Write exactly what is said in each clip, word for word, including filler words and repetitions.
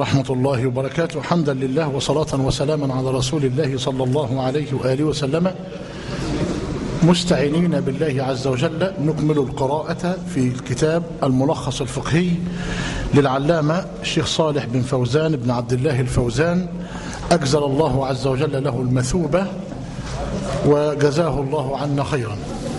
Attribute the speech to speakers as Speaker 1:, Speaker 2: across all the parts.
Speaker 1: ورحمة الله وبركاته. حمدا لله وصلاة وسلاما على رسول الله صلى الله عليه وآله وسلم، مستعينين بالله عز وجل نكمل القراءة في الكتاب الملخص الفقهي للعلامة الشيخ صالح بن فوزان بن عبد الله الفوزان، أجزل الله عز وجل له المثوبة وجزاه الله عنا خيرا.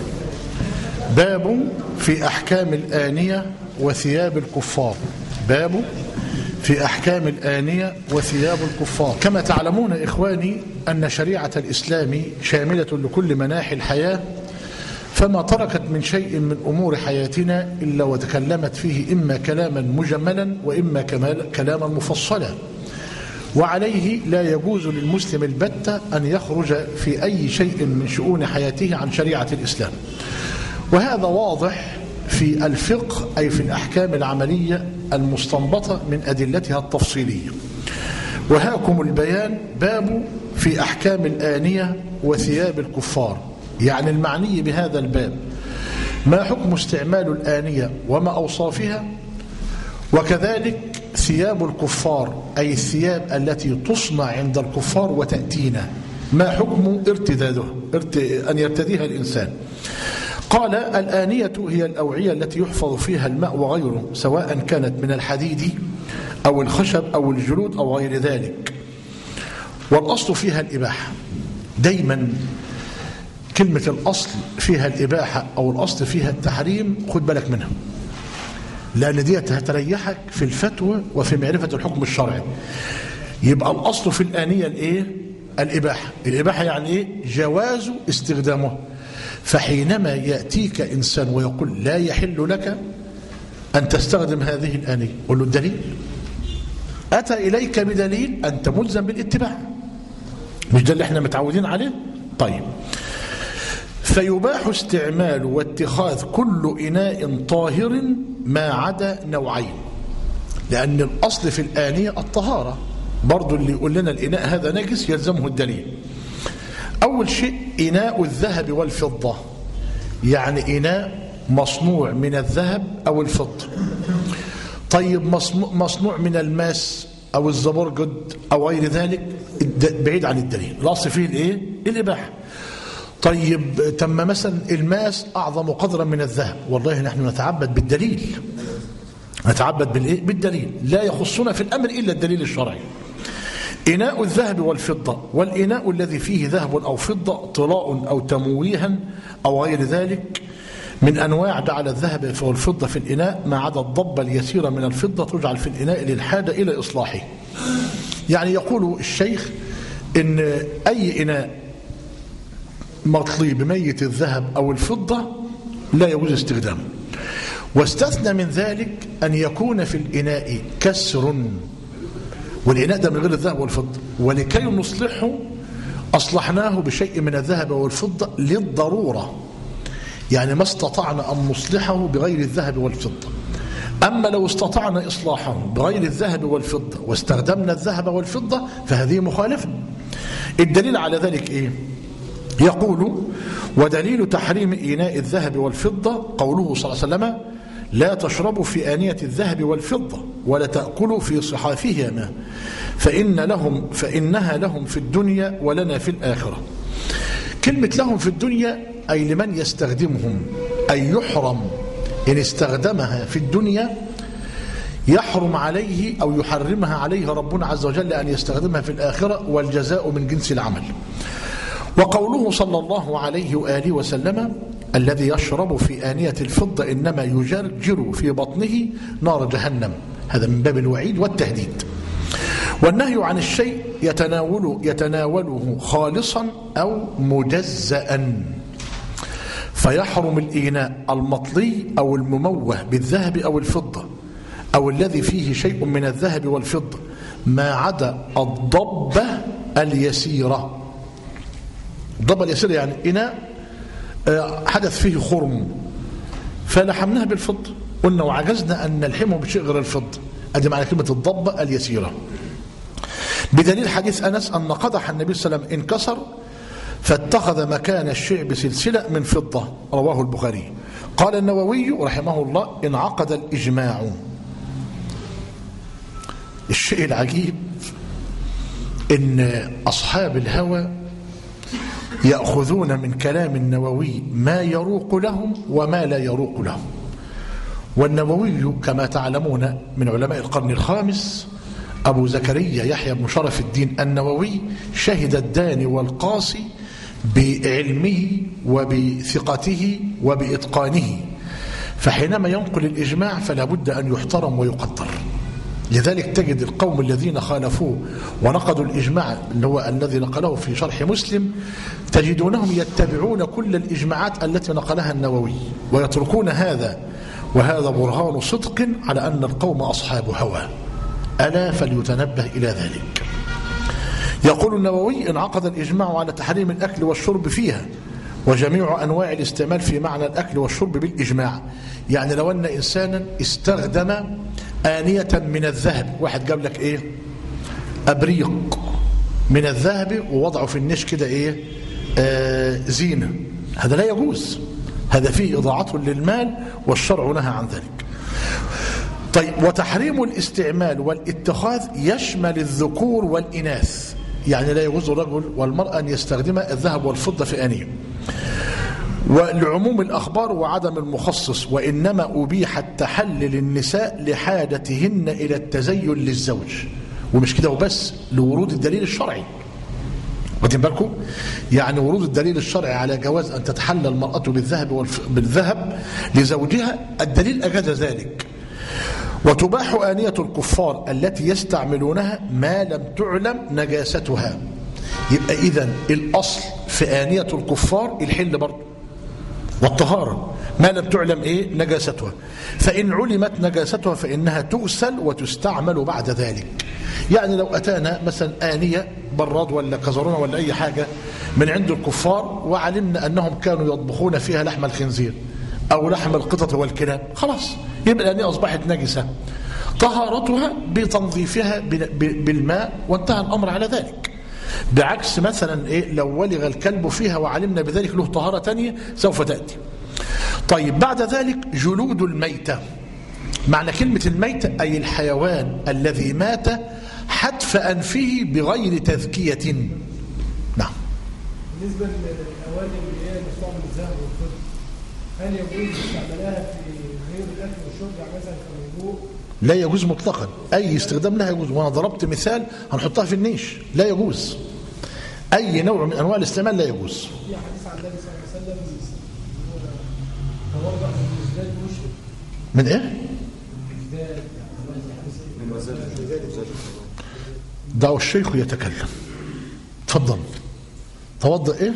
Speaker 1: باب في أحكام الآنية وثياب الكفار. باب في أحكام الآنية وثياب الكفار. كما تعلمون إخواني أن شريعة الإسلام شاملة لكل مناحي الحياة، فما تركت من شيء من أمور حياتنا إلا وتكلمت فيه إما كلاما مجملا وإما كلاما مفصلا، وعليه لا يجوز للمسلم البتة أن يخرج في أي شيء من شؤون حياته عن شريعة الإسلام. وهذا واضح في الفقه أي في الأحكام العملية المستنبطة من أدلتها التفصيلية. وهاكم البيان. باب في أحكام الآنية وثياب الكفار، يعني المعني بهذا الباب ما حكم استعمال الآنية وما أوصافها، وكذلك ثياب الكفار أي الثياب التي تصنع عند الكفار وتأتينا، ما حكم ارتدادها أن يرتديها الإنسان. قال: الآنية هي الأوعية التي يحفظ فيها الماء وغيره، سواء كانت من الحديد أو الخشب أو الجلود أو غير ذلك، والأصل فيها الإباحة. دايما كلمة الأصل فيها الإباحة أو الأصل فيها التحريم خد بالك منها، لأن دي هتريحك في الفتوى وفي معرفة الحكم الشرعي. يبقى الأصل في الآنية الإيه؟ الإباحة. الإباحة يعني إيه؟ جواز استخدامه. فحينما يأتيك إنسان ويقول لا يحل لك أن تستخدم هذه الآنية، قل له الدليل. أتى إليك بدليل، أنت ملزم بالاتباع. مش ده اللي احنا متعودين عليه؟ طيب، فيباح استعمال واتخاذ كل إناء طاهر ما عدا نوعين، لأن الأصل في الآنية الطهارة. برضو اللي يقول لنا الإناء هذا نجس يلزمه الدليل. أول شيء إناء الذهب والفضة، يعني إناء مصنوع من الذهب أو الفضة. طيب مصنوع من الماس أو الزبرجد أو غير ذلك بعيد عن الدليل، الأصل فيه الإيه؟ الإباحة. طيب تم مثلا الماس أعظم قدرا من الذهب، والله نحن نتعبد بالدليل، نتعبد بالإيه؟ بالدليل، لا يخصنا في الأمر إلا الدليل الشرعي. إناء الذهب والفضة، والإناء الذي فيه ذهب أو فضة طلاء أو تمويها أو غير ذلك من أنواع جعل الذهب والفضة في الإناء ما عدا الضبة اليسيرة من الفضة تجعل في الإناء للحاجة إلى إصلاحه. يعني يقول الشيخ إن أي إناء مطلي بميت الذهب أو الفضة لا يجوز استخدامه، واستثنى من ذلك أن يكون في الإناء كسر، والإناء ده من غير الذهب والفضة، ولكي نصلحه أصلحناه بشيء من الذهب والفضة للضرورة، يعني ما استطعنا أن نصلحه بغير الذهب والفضة. أما لو استطعنا إصلاحه بغير الذهب والفضة واستخدمنا الذهب والفضة فهذه مخالفة. الدليل على ذلك إيه؟ يقول: ودليل تحريم إناء الذهب والفضة قوله صلى الله عليه وسلم: لا تشربوا في آنية الذهب والفضة ولا تأكلوا في صحافهما فإن لهم فإنها لهم في الدنيا ولنا في الآخرة. كلمة لهم في الدنيا أي لمن يستخدمهم، أي يحرم إن استخدمها في الدنيا، يحرم عليه أو يحرمها عليه ربنا عز وجل أن يستخدمها في الآخرة، والجزاء من جنس العمل. وقوله صلى الله عليه وآله وسلم: الذي يشرب في آنية الفضة إنما يجرجر في بطنه نار جهنم، هذا من باب الوعيد والتهديد. والنهي عن الشيء يتناول يتناوله خالصا أو مجزأ، فيحرم الإناء المطلي أو المموه بالذهب أو الفضة أو الذي فيه شيء من الذهب والفضة ما عدا الضبة اليسيرة. الضبة اليسيرة يعني إناء حدث فيه خرم فلحمناه بالفضة، قلنا وعجزنا أن نلحمه بشيء غير الفضة، أدي معنى كلمة الضبة اليسيرة، بدليل حديث أنس أن قدح النبي صلى الله عليه وسلم انكسر فاتخذ مكان الشعب سلسلة من فضة، رواه البخاري. قال النووي رحمه الله: انعقد الإجماع الشيء العجيب إن أصحاب الهوى يأخذون من كلام النووي ما يروق لهم وما لا يروق لهم. والنووي كما تعلمون من علماء القرن الخامس أبو زكريا يحيى بن شرف الدين النووي شهد الداني والقاصي بعلمه وبثقته وبإتقانه، فحينما ينقل الإجماع فلا بد أن يحترم ويقدر. لذلك تجد القوم الذين خالفوه ونقضوا الإجماع اللي هو الذي نقله في شرح مسلم تجدونهم يتبعون كل الإجماعات التي نقلها النووي ويتركون هذا، وهذا برهان صدق على أن القوم أصحاب هوى، ألا فليتنبه إلى ذلك. يقول النووي: انعقد الإجماع على تحريم الأكل والشرب فيها وجميع أنواع الاستعمال في معنى الأكل والشرب بالإجماع. يعني لو أن إنسانا استخدم آنية من الذهب، واحد جاب لك إيه أبريق من الذهب ووضعه في النش كده إيه آه زينة، هذا لا يجوز، هذا فيه إضاعة للمال والشرع نهى عن ذلك. طيب، وتحريم الاستعمال والاتخاذ يشمل الذكور والإناث، يعني لا يجوز الرجل والمرأة أن يستخدم الذهب والفضة في آنية. ولعموم الأخبار وعدم المخصص، وإنما أبيح التحلل للنساء لحاجتهن إلى التزين للزوج، ومش كده وبس، لورود الدليل الشرعي. واخدين بالكم؟ يعني ورود الدليل الشرعي على جواز أن تتحلل المرأة بالذهب والف... بالذهب لزوجها، الدليل أجاز ذلك. وتباح آنية الكفار التي يستعملونها ما لم تعلم نجاستها. يبقى إذن الأصل في آنية الكفار الحل برضه والطهارة ما لم تعلم إيه نجاستها، فإن علمت نجاستها فإنها تغسل وتستعمل بعد ذلك. يعني لو أتانا مثلا آنية براد ولا كزرونة ولا أي حاجة من عند الكفار وعلمنا أنهم كانوا يطبخون فيها لحم الخنزير أو لحم القطط والكلاب، خلاص يبقى الآنية أصبحت نجسة، طهارتها بتنظيفها بالماء وانتهى الأمر على ذلك. بعكس مثلا إيه لو ولغ الكلب فيها وعلمنا بذلك له طهارة تانية سوف تأتي. طيب، بعد ذلك جلود الميتة. معنى كلمة الميتة أي الحيوان الذي مات حتف أنفه بغير تذكية. نعم.
Speaker 2: بالنسبة للأواني اللي هي مستعمل الذهب والفضة، هل يجوز استعمالها في غير الأكل والشرب، يعني مثلا كالوضوء؟
Speaker 1: لا يجوز مطلقا، أي استخدام لها يجوز. وأنا ضربت مثال هنحطها في النيش، لا يجوز أي نوع من أنواع الاستعمال، لا يجوز.
Speaker 2: في حديث عن النبي صلى الله عليه وسلم توضأ من الإزداد مشرك.
Speaker 1: من إيه؟ دعوا الشيخ يتكلم. تفضل. توضأ إيه؟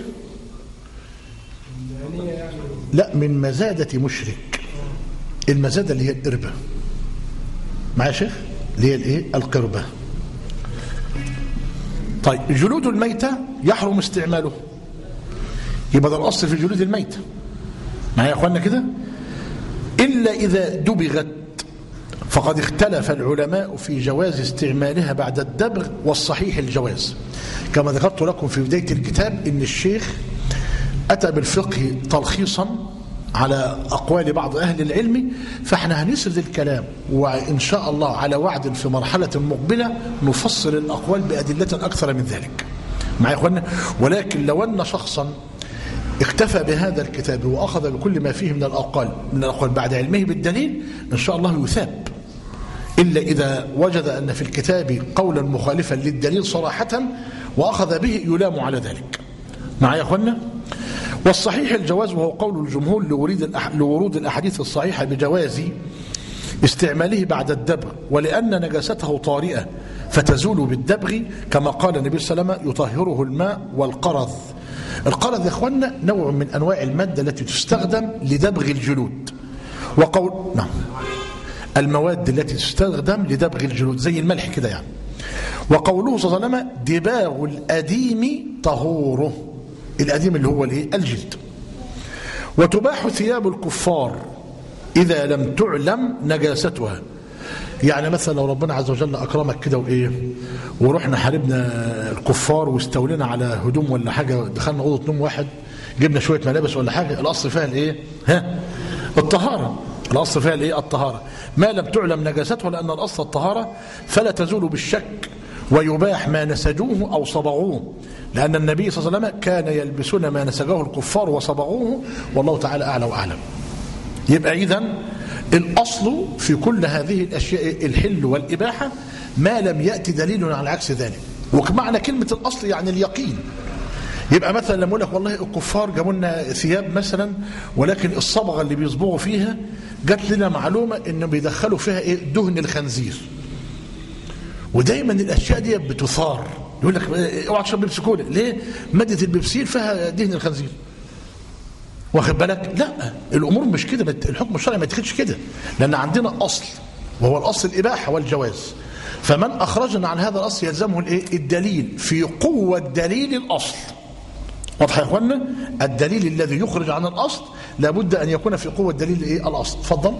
Speaker 1: لا، من مزادة مشرك. المزادة اللي هي القربة، معايا شيخ، اللي هي الايه القربة. طيب، جلود الميتة يحرم استعماله، يبقى ده الأصل في جلود الميتة، معايا يا أخوانا كده، إلا إذا دبغت، فقد اختلف العلماء في جواز استعمالها بعد الدبغ، والصحيح الجواز. كما ذكرت لكم في بداية الكتاب إن الشيخ أتى بالفقه تلخيصا على أقوال بعض أهل العلم، فإحنا هنسرد الكلام، وإن شاء الله على وعد في مرحلة مقبلة نفصل الأقوال بأدلة أكثر من ذلك، معي يا أخوانا. ولكن لو أن شخصا اكتفى بهذا الكتاب وأخذ بكل ما فيه من الأقوال من الأقوال بعد علمه بالدليل، إن شاء الله يثاب، إلا إذا وجد أن في الكتاب قولا مخالفا للدليل صراحة وأخذ به يلام على ذلك، معي يا أخوانا. والصحيح الجواز، وهو قول الجمهور لورود الأحاديث الصحيحة بجواز استعماله بعد الدبغ، ولأن نجاسته طارئة فتزول بالدبغ، كما قال النبي صلى الله عليه وسلم: يطهره الماء والقرض. القرض يا إخوانا نوع من أنواع المادة التي تستخدم لدبغ الجلود، وقول نعم المواد التي تستخدم لدبغ الجلود زي الملح كده يعني. وقوله صلى الله عليه وسلم: دباغ الأديم طهوره، الأديم اللي هو الايه الجلد. وتباح ثياب الكفار إذا لم تعلم نجاستها. يعني مثلا لو ربنا عز وجل أكرمك كده وإيه ورحنا حاربنا الكفار واستولينا على هدوم ولا حاجة، دخلنا أوضة نوم واحد جبنا شوية ملابس ولا حاجة، الأصل فيها الإيه ها الطهارة، الأصل فيها الإيه؟ الطهارة، ما لم تعلم نجاستها، لأن الأصل الطهارة فلا تزول بالشك، ويباح ما نسجوه أو صبغوه، لأن النبي صلى الله عليه وسلم كان يلبسون ما نسجوه الكفار وصبغوه، والله تعالى أعلى وأعلم. يبقى إذن الأصل في كل هذه الأشياء الحل والإباحة ما لم يأتي دليل على عكس ذلك. ومعنى كلمة الأصل يعني اليقين. يبقى مثلا لما اقول لك والله الكفار جابوا لنا ثياب مثلا، ولكن الصبغه اللي بيصبغوا فيها جات لنا معلومه انه بيدخلوا فيها ايه؟ دهن الخنزير. ودايما الاشياء دي بتثار، يقول لك اوعى تشرب بيبسي كولا، ليه؟ ماده البيبسين فيها دهن الخنزير. واخد بالك؟ لا، الامور مش كده، الحكم الشرعي ما يتاخدش كده، لان عندنا اصل وهو الاصل الاباحه والجواز. فمن اخرجنا عن هذا الاصل يلزمه الايه؟ الدليل في قوه دليل الاصل. واضح يا اخوانا؟ الدليل الذي يخرج عن الاصل لابد ان يكون في قوه دليل ايه؟ الاصل. اتفضل.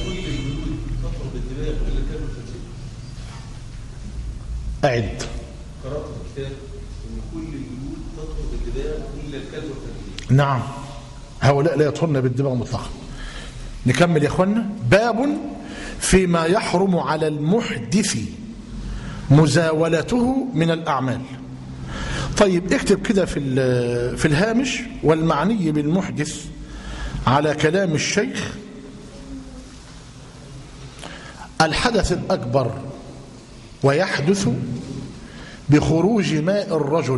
Speaker 1: اعد.
Speaker 3: قرات في الكتاب ان كل الجلود تطهر بالدماء الا الكلب والخنزير.
Speaker 1: نعم، هؤلاء لا يطهرن بالدماء مطلقا. نكمل يا اخوانا. باب فيما يحرم على المحدث مزاولته من الاعمال. طيب اكتب كده في في الهامش: والمعني بالمحدث على كلام الشيخ الحدث الأكبر، ويحدث بخروج ماء الرجل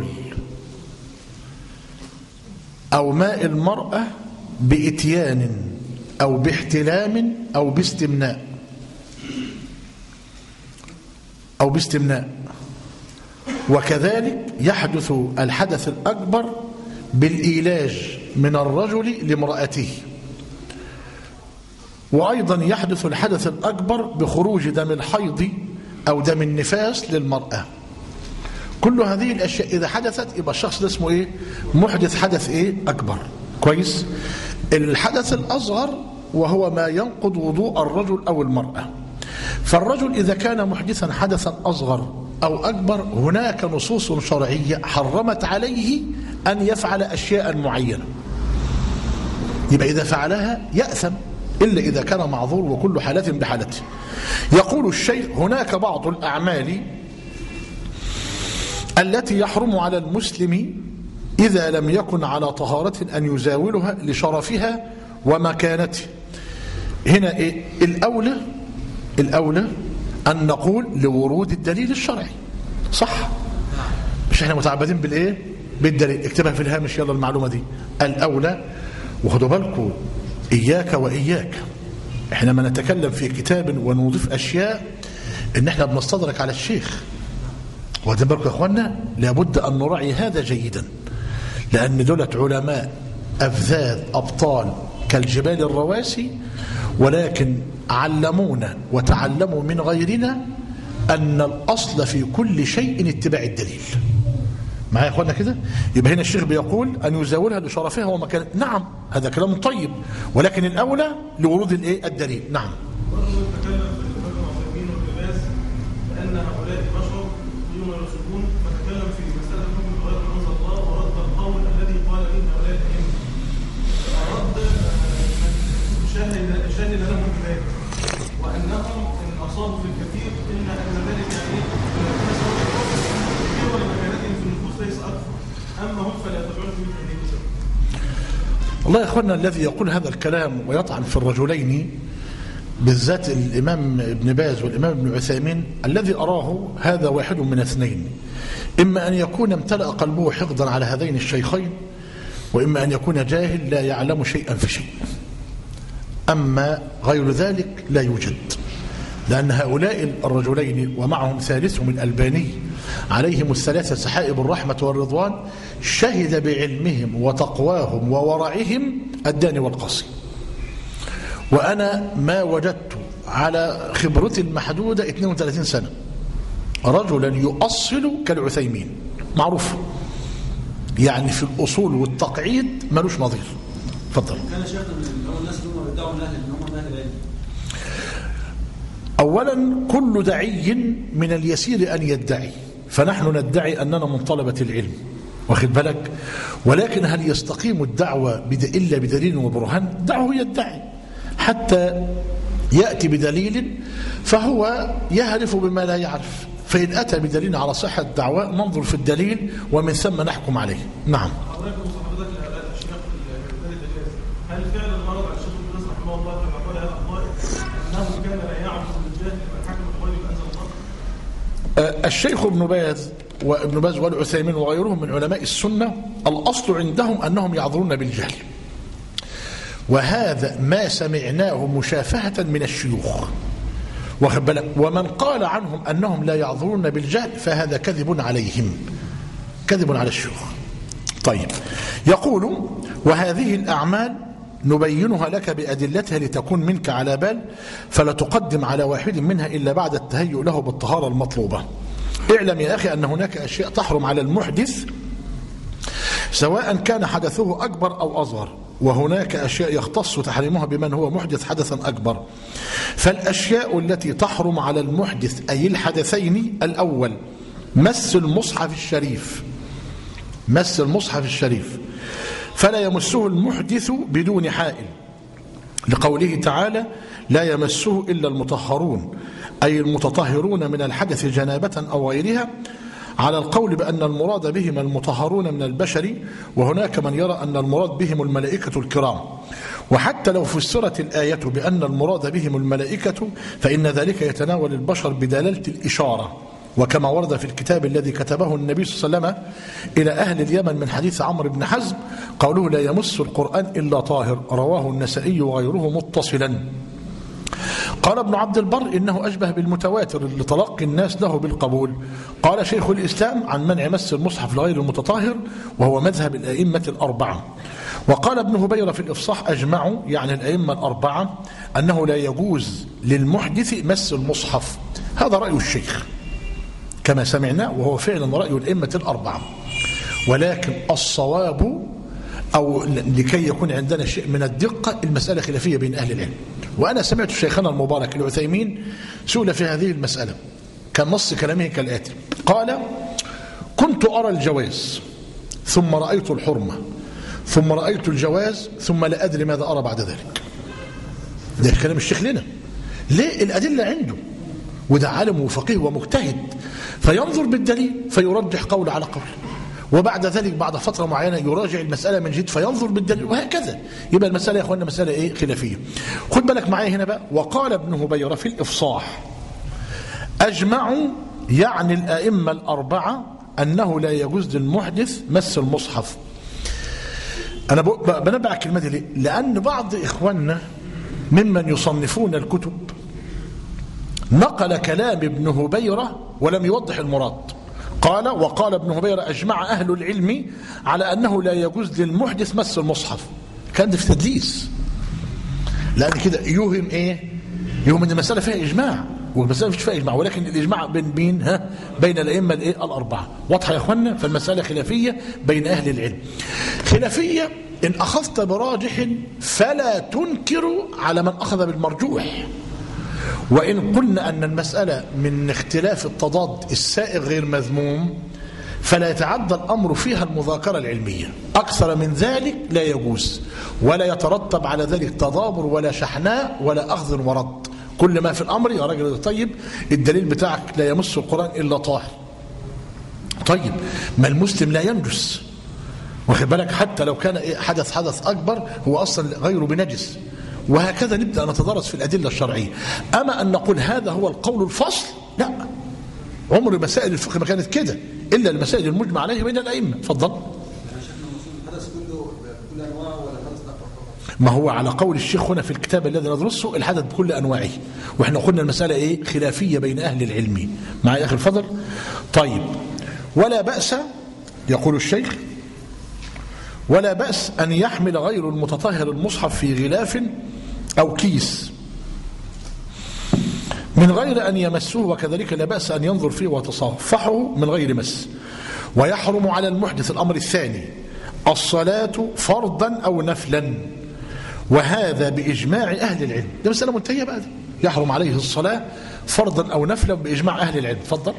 Speaker 1: أو ماء المرأة بإتيان أو باحتلام أو باستمناء أو باستمناء وكذلك يحدث الحدث الأكبر بالإيلاج من الرجل لامرأته، وأيضا يحدث الحدث الأكبر بخروج دم الحيض أو دم النفاس للمرأة. كل هذه الأشياء إذا حدثت يبقى الشخص ده اسمه إيه؟ محدث حدث إيه؟ أكبر. كويس؟ الحدث الأصغر وهو ما ينقض وضوء الرجل أو المرأة. فالرجل إذا كان محدثا حدثا أصغر أو أكبر هناك نصوص شرعية حرمت عليه أن يفعل أشياء معينة، يبقى إذا فعلها يأثم إلا إذا كان معذور، وكل حالة بحالته. يقول الشيخ: هناك بعض الأعمال التي يحرم على المسلم إذا لم يكن على طهارة أن يزاولها لشرفها ومكانته. هنا إيه؟ الأولى الأولى أن نقول لورود الدليل الشرعي، صح؟ مش احنا متعبدين بالإيه؟ بالدليل. اكتبها في الهامش يلا المعلومة دي. الأولى، وخدوا بالكم إياك وإياك، احنا ما نتكلم في كتاب ونضيف أشياء إن احنا بنستدرك على الشيخ. واخدين بالكم يا اخوانا؟ لابد أن نراعي هذا جيدا، لأن دولة علماء أفذاذ أبطال كالجبال الرواسي، ولكن علمونا وتعلموا من غيرنا أن الأصل في كل شيء اتباع الدليل. معايا يا اخوانا كده؟ يبقى هنا الشيخ بيقول أن يزاولها لشرفها ومكانها. نعم، هذا كلام طيب، ولكن الأولى لورود الايه؟ الدليل. نعم.
Speaker 2: شاهد لهم بذلك، وأنهم إن أصابوا في الكثير إلا أن ذلك يعني كثير ولمكانتهم في النفوس ليس أكثر، أما هم فلا يتبعون في مثل هذه الشيء.
Speaker 1: والله يا إخوانا، الذي يقول هذا الكلام ويطعن في الرجلين بالذات الإمام ابن باز والإمام ابن عثيمين، الذي أراه هذا واحد من اثنين: إما أن يكون امتلأ قلبه حقدا على هذين الشيخين، وإما أن يكون جاهل لا يعلم شيئا في شيء. أما غير ذلك لا يوجد، لأن هؤلاء الرجلين ومعهم ثالثهم الألباني عليهم الثلاثة سحائب الرحمة والرضوان شهد بعلمهم وتقواهم وورعهم الداني والقصي. وأنا ما وجدت على خبرتي المحدودة اثنين وثلاثين سنة رجلا يؤصل كالعثيمين، معروف يعني في الأصول والتقعيد ملوش نظير. تفضل.
Speaker 4: كان شيخنا من أول الناس اللي هم بدعوا من أهل إن هم من أهل العلم.
Speaker 1: أولا كل دعي من اليسير أن يدعي، فنحن ندعي أننا من طلبة العلم، واخد بالك؟ ولكن هل يستقيم الدعوة إلا بدليل وبرهان؟ دعوه يدعي. حتى يأتي بدليل فهو يهرف بما لا يعرف، فإن أتى بدليل على صحة دعواه ننظر في الدليل ومن ثم نحكم عليه. نعم.
Speaker 2: هل فعلا مرض على الشيخ ابن باز رحمه الله كما قال هذا القائل انه كان لا يعبد بالجهل من حكم بغير ما انزل الله؟
Speaker 1: الشيخ ابن باز وابن باز والعثيمين وغيرهم من علماء السنه الاصل عندهم انهم يعذرون بالجهل، وهذا ما سمعناه مشافهه من الشيوخ، واخد بالك؟ ومن قال عنهم انهم لا يعذرون بالجهل فهذا كذب عليهم، كذب على الشيوخ. طيب، يقول وهذه الاعمال نبينها لك بأدلتها لتكون منك على بال، فلا تقدم على واحد منها إلا بعد التهيؤ له بالطهارة المطلوبة. اعلم يا أخي أن هناك أشياء تحرم على المحدث سواء كان حدثه أكبر أو أصغر، وهناك أشياء يختص تحريمها بمن هو محدث حدثا أكبر. فالأشياء التي تحرم على المحدث أي الحدثين: الأول مس المصحف الشريف، مس المصحف الشريف فلا يمسه المحدث بدون حائل، لقوله تعالى: لا يمسه إلا المطهرون، أي المتطهرون من الحدث جنابة أو غيرها، على القول بأن المراد بهم المطهرون من البشر، وهناك من يرى أن المراد بهم الملائكة الكرام. وحتى لو فسرت الآية بأن المراد بهم الملائكة فإن ذلك يتناول البشر بدلالة الإشارة، وكما ورد في الكتاب الذي كتبه النبي صلى الله عليه وسلم إلى أهل اليمن من حديث عمرو بن حزم قوله: لا يمس القرآن إلا طاهر، رواه النسائي وغيره متصلا. قال ابن عبد البر: إنه أشبه بالمتواتر لتلقي الناس له بالقبول. قال شيخ الإسلام: عن منع مس المصحف لغير المتطهر، وهو مذهب الأئمة الأربعة. وقال ابن هبيرة في الإفصاح: أجمعوا، يعني الأئمة الأربعة، أنه لا يجوز للمحدث مس المصحف. هذا رأي الشيخ كما سمعنا، وهو فعلا رأي الأئمة الأربعة. ولكن الصواب، أو لكي يكون عندنا شيء من الدقة، المسألة خلافية بين أهل العلم. وأنا سمعت شيخنا المبارك العثيمين سئل في هذه المسألة، كان نص كلامه كالآتي: قال: كنت أرى الجواز ثم رأيت الحرمة ثم رأيت الجواز ثم لا أدري ماذا أرى بعد ذلك. ده كلام الشيخ لنا. ليه؟ الأدلة عنده، وده عالم وفقيه ومجتهد، فينظر بالدليل فيرجح قول على قول، وبعد ذلك بعد فترة معينة يراجع المسألة من جديد فينظر بالدليل، وهكذا. يبقى المسألة يا أخوانا مسألة إيه؟ خلافية. خد بالك معايا هنا بقى. وقال ابن هبيرة في الإفصاح: أجمعوا، يعني الأئمة الأربعة، أنه لا يجوز للمحدث مس المصحف. أنا بنبع كلمة دي ليه؟ لأن بعض إخواننا ممن يصنفون الكتب نقل كلام ابن هبيرة ولم يوضح المراد. قال: وقال ابن هبيرة: أجمع أهل العلم على أنه لا يجوز للمحدث مس المصحف. كان ده في تدليس، لأن كده يوهم إيه؟ يوهم أن المسألة فيها إجماع، والمسألة مش فيها إجماع، ولكن الإجماع بين مين؟ ها؟ بين الأئمة الإيه؟ الأربعة. واضحة يا أخوانا؟ فالمسألة خلافية بين أهل العلم. خلافية إن أخذت براجح فلا تنكر على من أخذ بالمرجوح. وإن قلنا أن المسألة من اختلاف التضاد السائغ غير مذموم فلا يتعدى الأمر فيها المذاكرة العلمية، أكثر من ذلك لا يجوز، ولا يترتب على ذلك تضابر ولا شحناء ولا أخذ ورد. كل ما في الأمر: يا راجل طيب، الدليل بتاعك لا يمس القرآن إلا طاهر. طيب، ما المسلم لا ينجس، واخد بالك؟ حتى لو كان حدث حدث أكبر هو أصلا غير بنجس. وهكذا نبدأ نتدرس في الأدلة الشرعية. أما أن نقول هذا هو القول الفصل، لا، عمر مسائل الفقه ما كانت كده إلا المسائل المجمع عليها بين الأئمة. تفضل. ما هو على قول الشيخ هنا في الكتاب الذي ندرسه الحدث بكل أنواعه، وإحنا قلنا المسألة إيه؟ خلافية بين أهل العلم. معي أخي الفضل؟ طيب، ولا بأس، يقول الشيخ: ولا بأس أن يحمل غير المتطهر المصحف في غلاف أو كيس من غير أن يمسه، وكذلك لا بأس أن ينظر فيه ويتصفحه من غير مس. ويحرم على المحدث الأمر الثاني: الصلاة فرضا أو نفلا، وهذا بإجماع أهل العلم. ده مسألة منتهية بقى دي. يحرم عليه الصلاة فرضا أو نفلا بإجماع أهل العلم. تفضل.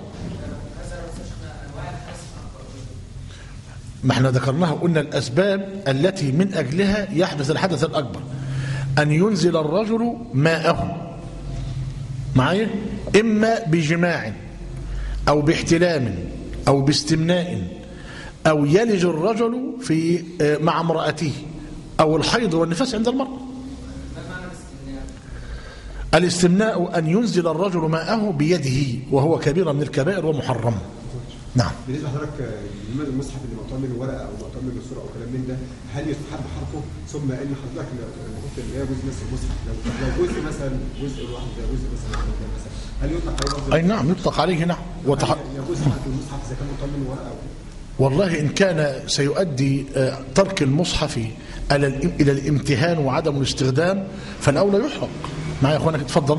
Speaker 1: ما احنا ذكرناها، قلنا الأسباب التي من أجلها يحدث الحدث الأكبر: أن ينزل الرجل ماءه معايا إما بجماع أو باحتلام أو باستمناء أو يلج الرجل في مع امرأته أو الحيض والنفاس عند المرأة. الاستمناء أن ينزل الرجل ماءه بيده وهو كبير من الكبائر ومحرم. نعم.
Speaker 5: بالنسبه لحضرتك المصحف اللي مقطوع منه ورقه او مقطوع منه صوره او كلام من ده، هل يستحب حرفه؟ ثم ان حضرتك لو قلت ان هي جزء مثل المصحف، لو جزء مثلا جزء لوحده زي جزء مثلا مثلا هل يطلق عليه؟
Speaker 1: اي نعم يطلق عليه. نعم.
Speaker 5: وتح... جزء حتى المصحف اذا كان مقطوع منه ورقه أو...
Speaker 1: والله ان كان سيؤدي ترك المصحف الى الامتهان وعدم الاستخدام فالاولى يحرق. معايا يا اخوانك اتفضل.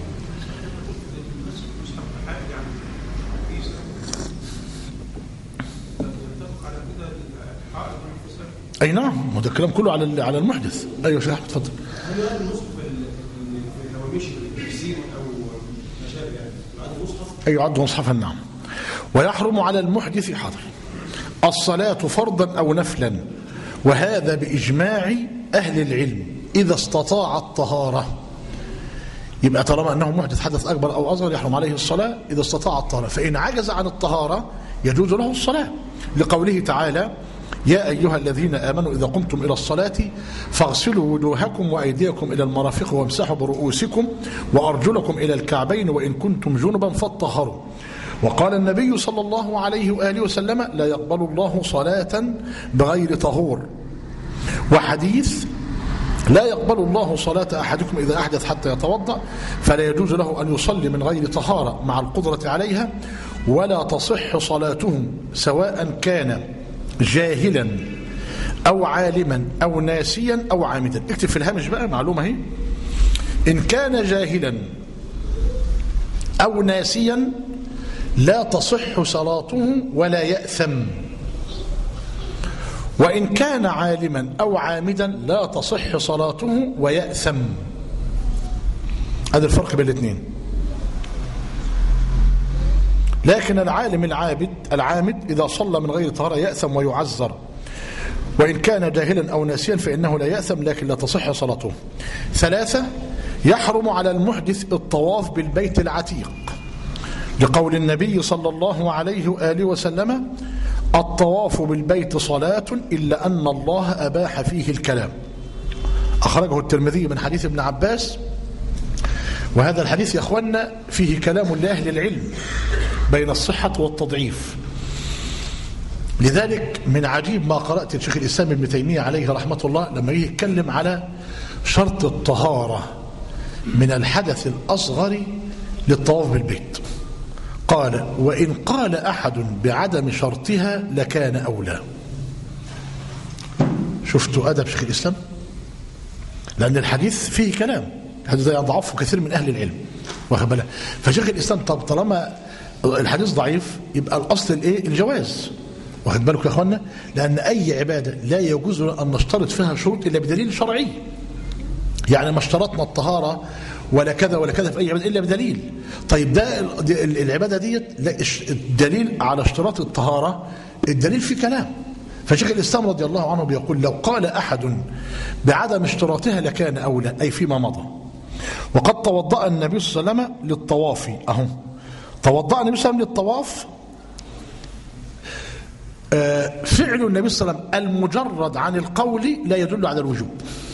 Speaker 1: اي نعم، وده الكلام كله على على المحدث. ايوه شيخ احمد اتفضل.
Speaker 2: هل هذا المصحف لو مشي بالتفسير او ما شابه يعني يعد مصحف؟
Speaker 1: اي يعد مصحفا. نعم. ويحرم على المحدث حاضر الصلاة فرضا او نفلا، وهذا باجماع اهل العلم اذا استطاع الطهارة. يبقى طالما انه محدث حدث اكبر او اصغر يحرم عليه الصلاة اذا استطاع الطهارة، فان عجز عن الطهارة يجوز له الصلاة، لقوله تعالى: يا أيها الذين آمنوا إذا قمتم إلى الصلاة فاغسلوا وجوهكم وأيديكم إلى المرافق وامسحوا برؤوسكم وأرجلكم إلى الكعبين وإن كنتم جنبا فاطهروا. وقال النبي صلى الله عليه وآله وسلم: لا يقبل الله صلاة بغير طهور. وحديث: لا يقبل الله صلاة أحدكم إذا أحدث حتى يتوضأ، فلا يجوز له أن يصلي من غير طهارة مع القدرة عليها، ولا تصح صلاتهم سواء كان جاهلا أو عالما أو ناسيا أو عامدا. اكتب في الهامش بقى معلومة هي: إن كان جاهلا أو ناسيا لا تصح صلاته ولا يأثم، وإن كان عالما أو عامدا لا تصح صلاته ويأثم. هذا الفرق بين الاثنين. لكن العالم العابد العامد إذا صلى من غير طهارة يأثم ويعذر، وإن كان جاهلا أو ناسيا فإنه لا يأثم لكن لا تصح صلاته. ثلاثة: يحرم على المحدث الطواف بالبيت العتيق، لقول النبي صلى الله عليه وآله وسلم: الطواف بالبيت صلاة إلا أن الله أباح فيه الكلام. أخرجه الترمذي من حديث ابن عباس. وهذا الحديث يا أخوانا فيه كلام لأهل العلم بين الصحة والتضعيف. لذلك من عجيب ما قرأت الشيخ الإسلام ابن تيمية عليه رحمة الله لما يتكلم على شرط الطهارة من الحدث الأصغر للطواف بالبيت، قال: وإن قال أحد بعدم شرطها لكان أولى. شفتوا أدب شيخ الإسلام؟ لأن الحديث فيه كلام، الحديث ده يضعفه كثير من أهل العلم، واخد بالك؟ فشيخ الإسلام طب طالما الحديث ضعيف يبقى الأصل الإيه؟ الجواز، واخد بالكم يا أخوانا؟ لأن أي عبادة لا يجوز أن نشترط فيها شروط إلا بدليل شرعي. يعني ما اشترطنا الطهارة ولا كذا ولا كذا في أي عبادة إلا بدليل. طيب ده العبادة ديت الدليل على اشتراط الطهارة، الدليل في كلام. فشيخ الإسلام رضي الله عنه بيقول: لو قال أحد بعدم اشتراطها لكان أولى، أي فيما مضى. وقد توضأ النبي صلى الله عليه وسلم للطواف. أهو توضأ النبي صلى الله عليه وسلم للطواف. فعل النبي صلى الله عليه وسلم المجرد عن القول لا يدل على الوجوب.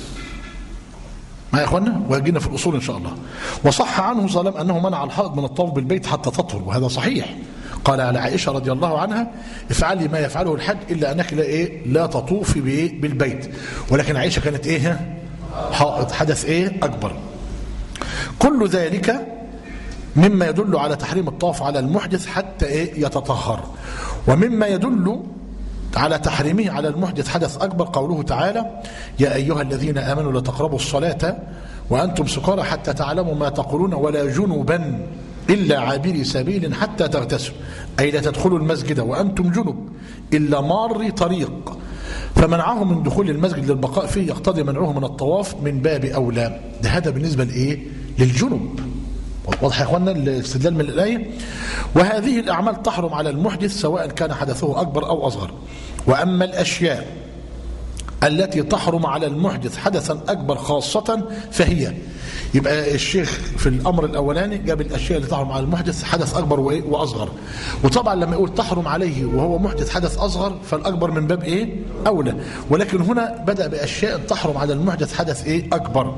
Speaker 1: ما يا اخوانا؟ ويجينا في الاصول ان شاء الله. وصح عنه صلى الله عليه وسلم انه منع الحائض من الطواف بالبيت حتى تطهر، وهذا صحيح. قال على عائشه رضي الله عنها: افعلي ما يفعله الحج الا انك لا ايه لا تطوفي بايه بالبيت. ولكن عائشه كانت ايه؟ حائض، حدث ايه اكبر. كل ذلك مما يدل على تحريم الطواف على المحدث حتى ايه يتطهر. ومما يدل على تحريمه على المحدث حدث أكبر قوله تعالى: يا أيها الذين آمنوا لا تقربوا الصلاة وأنتم سكارى حتى تعلموا ما تقولون ولا جنبا إلا عابري سبيل حتى تغتسلوا، أي لا تدخلوا المسجد وأنتم جنب إلا مار طريق، فمنعه من دخول المسجد للبقاء فيه يقتضي منعه من الطواف من باب أولى. ده هذا بالنسبة لإيه؟ للجنب. واضح يا اخوانا الاستدلال من الآية؟ وهذه الأعمال تحرم على المحدث سواء كان حدثه أكبر أو أصغر. وأما الأشياء التي تحرم على المحدث حدثا أكبر خاصة فهي. يبقى الشيخ في الأمر الأولاني جاب الأشياء اللي تحرم على المحدث حدث أكبر وأصغر، وطبعا لما يقول تحرم عليه وهو محدث حدث أصغر فالأكبر من باب إيه؟ أولى، ولكن هنا بدأ بأشياء تحرم على المحدث حدث إيه؟ أكبر.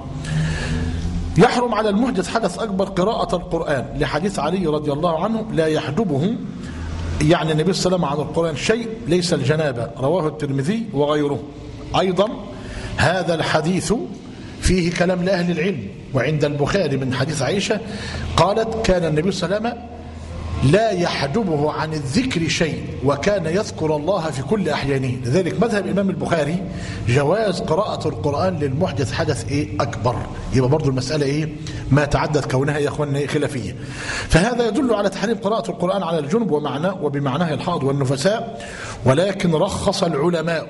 Speaker 1: يحرم على المحدث حدث أكبر قراءة القرآن لحديث علي رضي الله عنه لا يحجبه يعني النبي صلى الله عليه وسلم عن القرآن شيء ليس الجنابة، رواه الترمذي وغيره. أيضا هذا الحديث فيه كلام لأهل العلم، وعند البخاري من حديث عائشة قالت كان النبي صلى الله عليه وسلم لا يحجبه عن الذكر شيء وكان يذكر الله في كل أحيانه. لذلك مذهب الإمام البخاري جواز قراءة القرآن للمحدث حدث إيه؟ أكبر. يبقى برضو المسألة إيه؟ ما تعدد كونها يا أخواننا إيه؟ خلافية. فهذا يدل على تحريم قراءة القرآن على الجنب ومعناه وبمعناه الحائض والنفساء، ولكن رخص العلماء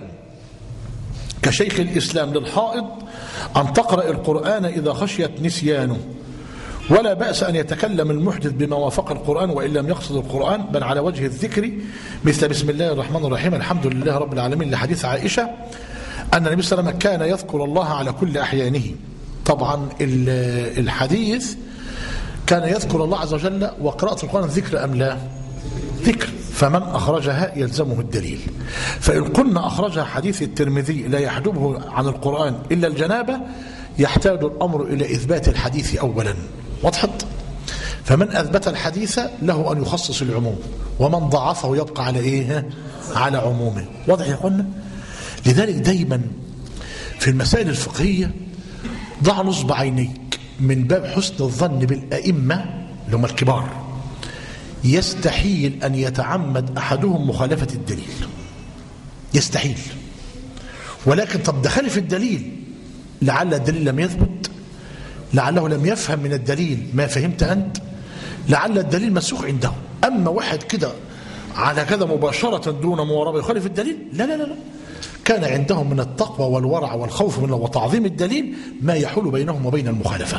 Speaker 1: كشيخ الإسلام للحائض أن تقرأ القرآن إذا خشيت نسيانه، ولا بأس أن يتكلم المحدث بما وافق القرآن وإن لم يقصد القرآن بل على وجه الذكر، مثل بسم الله الرحمن الرحيم الحمد لله رب العالمين لحديث عائشة أن النبي صلى الله عليه وسلم كان يذكر الله على كل أحيانه. طبعا الحديث كان يذكر الله عز وجل، وقراءة القرآن ذكر أم لا؟ ذكر، فمن أخرجها يلزمه الدليل. فإن قلنا أخرجها حديث الترمذي لا يحجبه عن القرآن إلا الجنابة، يحتاج الأمر إلى إثبات الحديث أولا. وضحت؟ فمن أثبت الحديث له أن يخصص العموم، ومن ضعفه يبقى على إيه؟ على عمومه. واضح يا أخوانا؟ لذلك دايما في المسائل الفقهية ضع نصب عينيك من باب حسن الظن بالأئمة اللي هم الكبار. يستحيل أن يتعمد أحدهم مخالفة الدليل، يستحيل. ولكن طب دخل في الدليل لعل الدليل لم يثبت، لعله لم يفهم من الدليل ما فهمت أنت، لعل الدليل مسوق عنده. أما واحد كده على كذا مباشرة دون مواربة يخالف الدليل، لا لا لا لا، كان عندهم من التقوى والورع والخوف من الله وتعظيم الدليل ما يحول بينهم وبين المخالفة.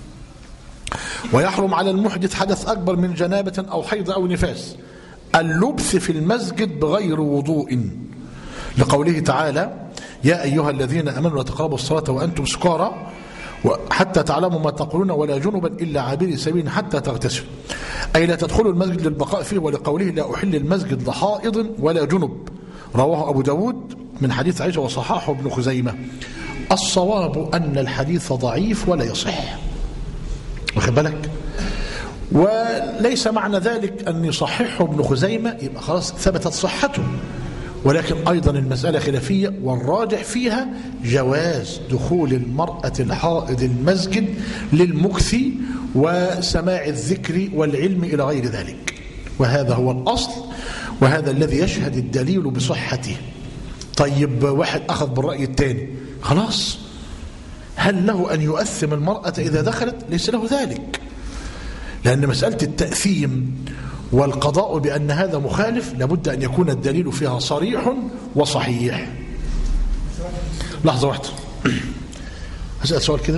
Speaker 1: ويحرم على المحدث حدث أكبر من جنابة أو حيض أو نفاس اللبث في المسجد بغير وضوء، لقوله تعالى يا أيها الذين آمنوا لا تقربوا الصلاة وأنتم سكارى حتى تعلموا ما تقولون ولا جنبا إلا عابري سبيل حتى تغتسلوا، أي لا تدخلوا المسجد للبقاء فيه، ولقوله لا أحل المسجد لحائض ولا جنب، رواه أبو داود من حديث عائشة وصححه ابن خزيمة. الصواب أن الحديث ضعيف ولا يصح، واخد بالك؟ وليس معنى ذلك أن يصححه ابن خزيمة يبقى خلاص ثبتت صحته، ولكن أيضا المسألة خلافية، والراجح فيها جواز دخول المرأة الحائض المسجد للمكث وسماع الذكر والعلم إلى غير ذلك، وهذا هو الأصل، وهذا الذي يشهد الدليل بصحته. طيب واحد أخذ بالرأي الثاني، خلاص هل له أن يؤثم المرأة إذا دخلت؟ ليس له ذلك، لأن مسألة التأثيم والقضاء بأن هذا مخالف لابد أن يكون الدليل فيها صريح وصحيح. لحظة واحدة أسأل سؤال كده،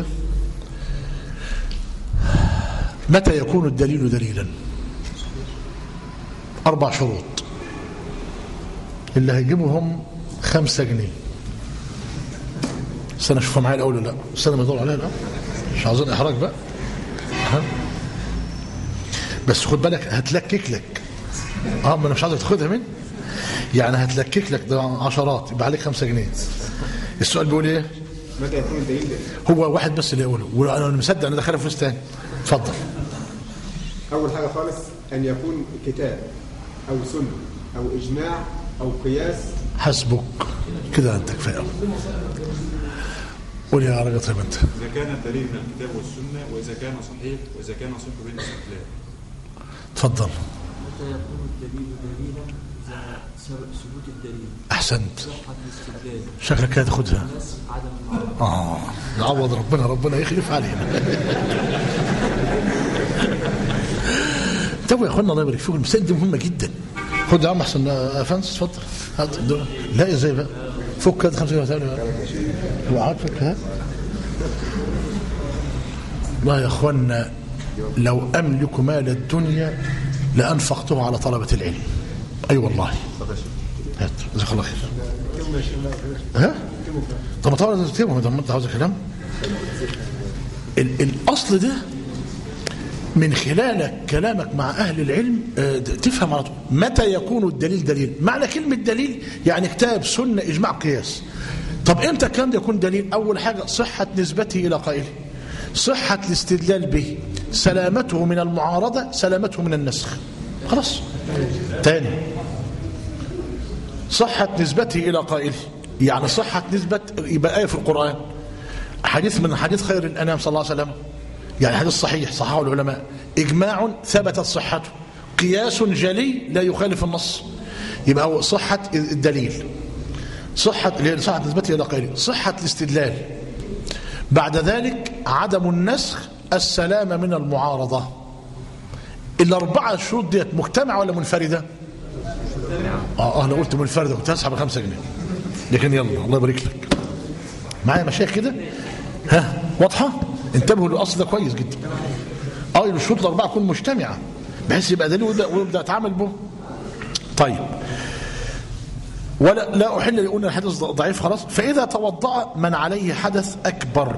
Speaker 1: متى يكون الدليل دليلا؟ أربع شروط، اللي هيجيبهم خمسة جنيه. استنى اشوفها معايا الأول لا، استنى ما يدور عليها لا، مش عاوزين إحراج بقى. ها؟ بس خد بالك هتلكك لك، اه ما انا مش عايز تاخدها من، يعني هتلكك لك ده عشرات، يبقى عليك خمسة جنيه. السؤال بيقول ايه؟
Speaker 5: متى يكون الدليل ده؟
Speaker 1: هو واحد بس اللي يقوله، وانا مصدق ان دخلها فلوس تاني. اتفضل.
Speaker 5: اول حاجه خالص ان يكون كتاب او سنه او اجماع او قياس.
Speaker 1: حسبك كده انت كفايه. قول يا راجل طيب انت.
Speaker 6: اذا كان الدليل من الكتاب والسنه، واذا كان صحيح، واذا كان صحيح بين الاستدلال.
Speaker 1: تفضل.
Speaker 4: متى يكون الدليل دليلا؟ اذا ثبوت الدليل.
Speaker 1: احسنت.
Speaker 4: صحه الاستدلال.
Speaker 1: شكلك كده تاخدها.
Speaker 4: عدم المعارضه.
Speaker 1: اه نعوض ربنا، ربنا يخلف علينا. طب يا اخوانا الله يبارك فيكم، المسائل دي مهمه جدا. خد يا عم احسن افنس اتفضل. هات لا ازاي بقى؟ فك كده خمسة جنيه ثاني بقى. هو عارفك ها؟ والله يا اخوانا لو املك مال الدنيا لانفقته على طلبه العلم. اي أيوة والله. هات جزاك الله خير. ها؟ طب طبعا لازم تكتبهم ده انت عاوز كلام. الاصل ده من خلال كلامك مع اهل العلم تفهم على طول متى يكون الدليل دليل. معنى كلمه دليل يعني كتاب سنه اجماع قياس. طب امتى الكلام ده يكون دليل؟ اول حاجه صحه نسبته الى قائله، صحه الاستدلال به، سلامته من المعارضه، سلامته من النسخ. خلاص. تاني صحه نسبته الى قائله يعني صحه نسبه يبقى ايه في القران، حديث من حديث خير الانام صلى الله عليه وسلم يعني حديث صحيح صححه العلماء، اجماع ثبتت صحته، قياس جلي لا يخالف النص، يبقى هو صحه الدليل، صحه صحه نسبته الى قائله، صحه الاستدلال. بعد ذلك عدم النسخ، السلامه من المعارضه. الاربعه شروط ديت مجتمعه ولا منفرده؟ اه انا قلت منفرده كنت هسحب خمسة جنيه، لكن يلا الله يبارك لك معايا مشايخ كده. ها واضحه؟ انتبهوا للاصل ده كويس جدا. اه الشروط الاربعه تكون مجتمعه بحيث يبقى دليل ويبدا اتعامل به. طيب ولا لا احل يقول الحدث ضعيف خلاص. فاذا توضأ من عليه حدث اكبر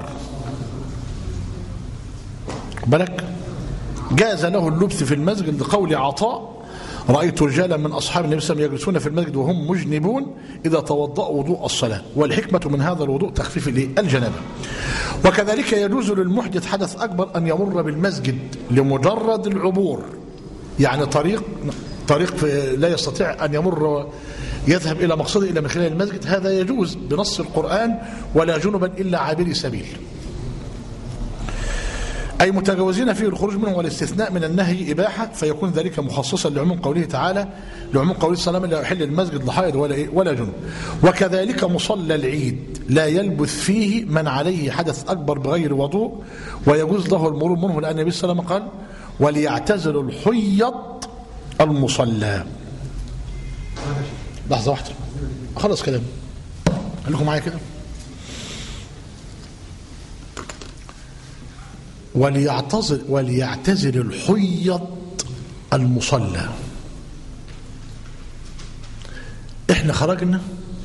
Speaker 1: بالك جاز له اللبث في المسجد لقول عطاء رأيت رجالا من أصحاب النبي صلى الله عليه وسلم يجلسون في المسجد وهم مجنبون إذا توضأوا وضوء الصلاة، والحكمة من هذا الوضوء تخفيف الجنابة. وكذلك يجوز للمحدث حدث أكبر أن يمر بالمسجد لمجرد العبور، يعني طريق طريق لا يستطيع أن يمر يذهب إلى مقصده إلا من خلال المسجد، هذا يجوز بنص القرآن ولا جنبا إلا عابري سبيل، أي متجاوزين فيه الخروج منه، والاستثناء من النهي إباحة، فيكون ذلك مخصصا لعموم قوله تعالى لعموم قوله صلى الله عليه وسلم لا يحل المسجد لحائض ولا إيه ولا جنب. وكذلك مصلى العيد لا يلبث فيه من عليه حدث أكبر بغير وضوء، ويجوز له المرور منه، لأن النبي صلى الله عليه وسلم قال وليعتزل الحيض المصلى. لحظة واحدة خلص كلام خليكم معايا كده. وليعتزل وليعتزل الحيض المصلى. احنا خرجنا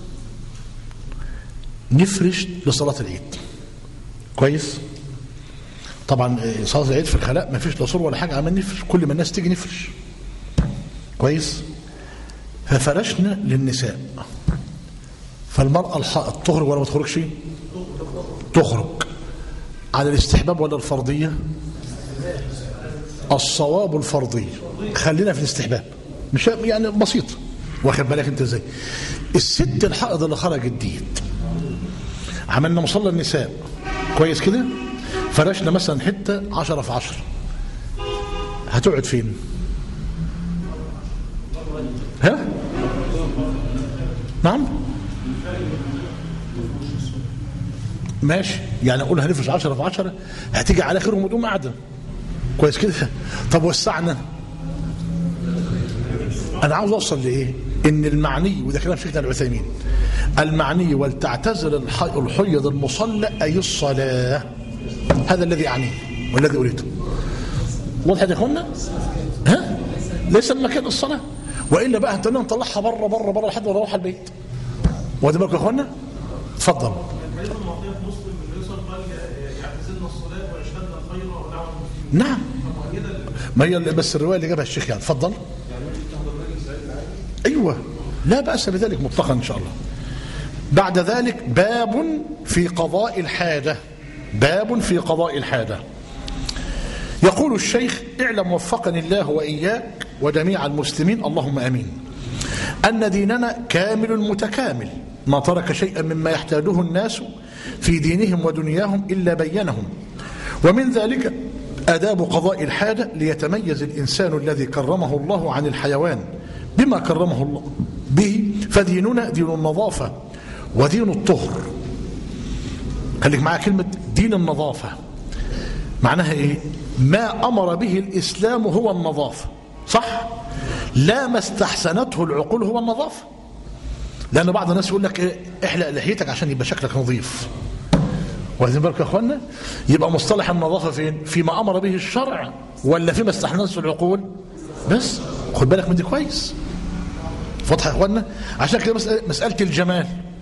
Speaker 1: نفرش لصلاة العيد كويس. طبعا صلاة العيد في الخلاء ما فيش لا صور ولا حاجة، عمال نفرش كل ما الناس تيجي نفرش كويس. ففرشنا للنساء، فالمرأة الحائض تخرج ولا ما تخرجش؟ تخرج. على الاستحباب ولا الفرضية؟ الصواب الفرضية، خلينا في الاستحباب مش يعني بسيط. واخد بالك انت ازاي؟ الست الحائض اللي خرجت ديت عملنا مصلى النساء كويس كده، فرشنا مثلا حته عشرة في عشرة، هتقعد فين؟ ها؟ نعم؟ ماشي، يعني اقول هنفرش عشرة في عشرة، هتيجي على اخرهم وتقوم قاعده كويس كده. طب وسعنا، انا عاوز اوصل لايه؟ ان المعني، وده كلام شيخنا العثيمين، المعني ولتعتزل الحيض المصلى اي الصلاه، هذا الذي اعنيه والذي اريده. واضح يا اخوانا؟ ها؟ ليس المكان الصلاه، والا بقى انت نطلعها بره بره بره لحد ما نروح البيت. واخد بالكم يا اخوانا؟ اتفضل. نعم، ما هي بس الروايه اللي جابها الشيخ يعني. اتفضل. ايوه لا باس بذلك مطلقا ان شاء الله. بعد ذلك باب في قضاء الحاجه، باب في قضاء الحاجه. يقول الشيخ: اعلم وفقني الله واياك وجميع المسلمين اللهم امين ان ديننا كامل متكامل، ما ترك شيئا مما يحتاجه الناس في دينهم ودنياهم الا بينهم، ومن ذلك آداب قضاء الحاجة ليتميز الإنسان الذي كرمه الله عن الحيوان بما كرمه الله به، فديننا دين النظافة ودين الطهر. خليك معايا كلمة دين النظافة معناها إيه؟ ما أمر به الإسلام هو النظافة، صح؟ لا ما استحسنته العقول هو النظافة، لأن بعض الناس يقول لك إيه؟ احلق لحيتك عشان يبقى شكلك نظيف. واخدين بالكم يا اخوانا؟ يبقى مصطلح النظافه فين؟ فيما امر به الشرع ولا فيما استحسنته العقول؟ بس خد بالك من دي كويس. واضح يا اخوانا؟ عشان كده مساله مساله الجمال،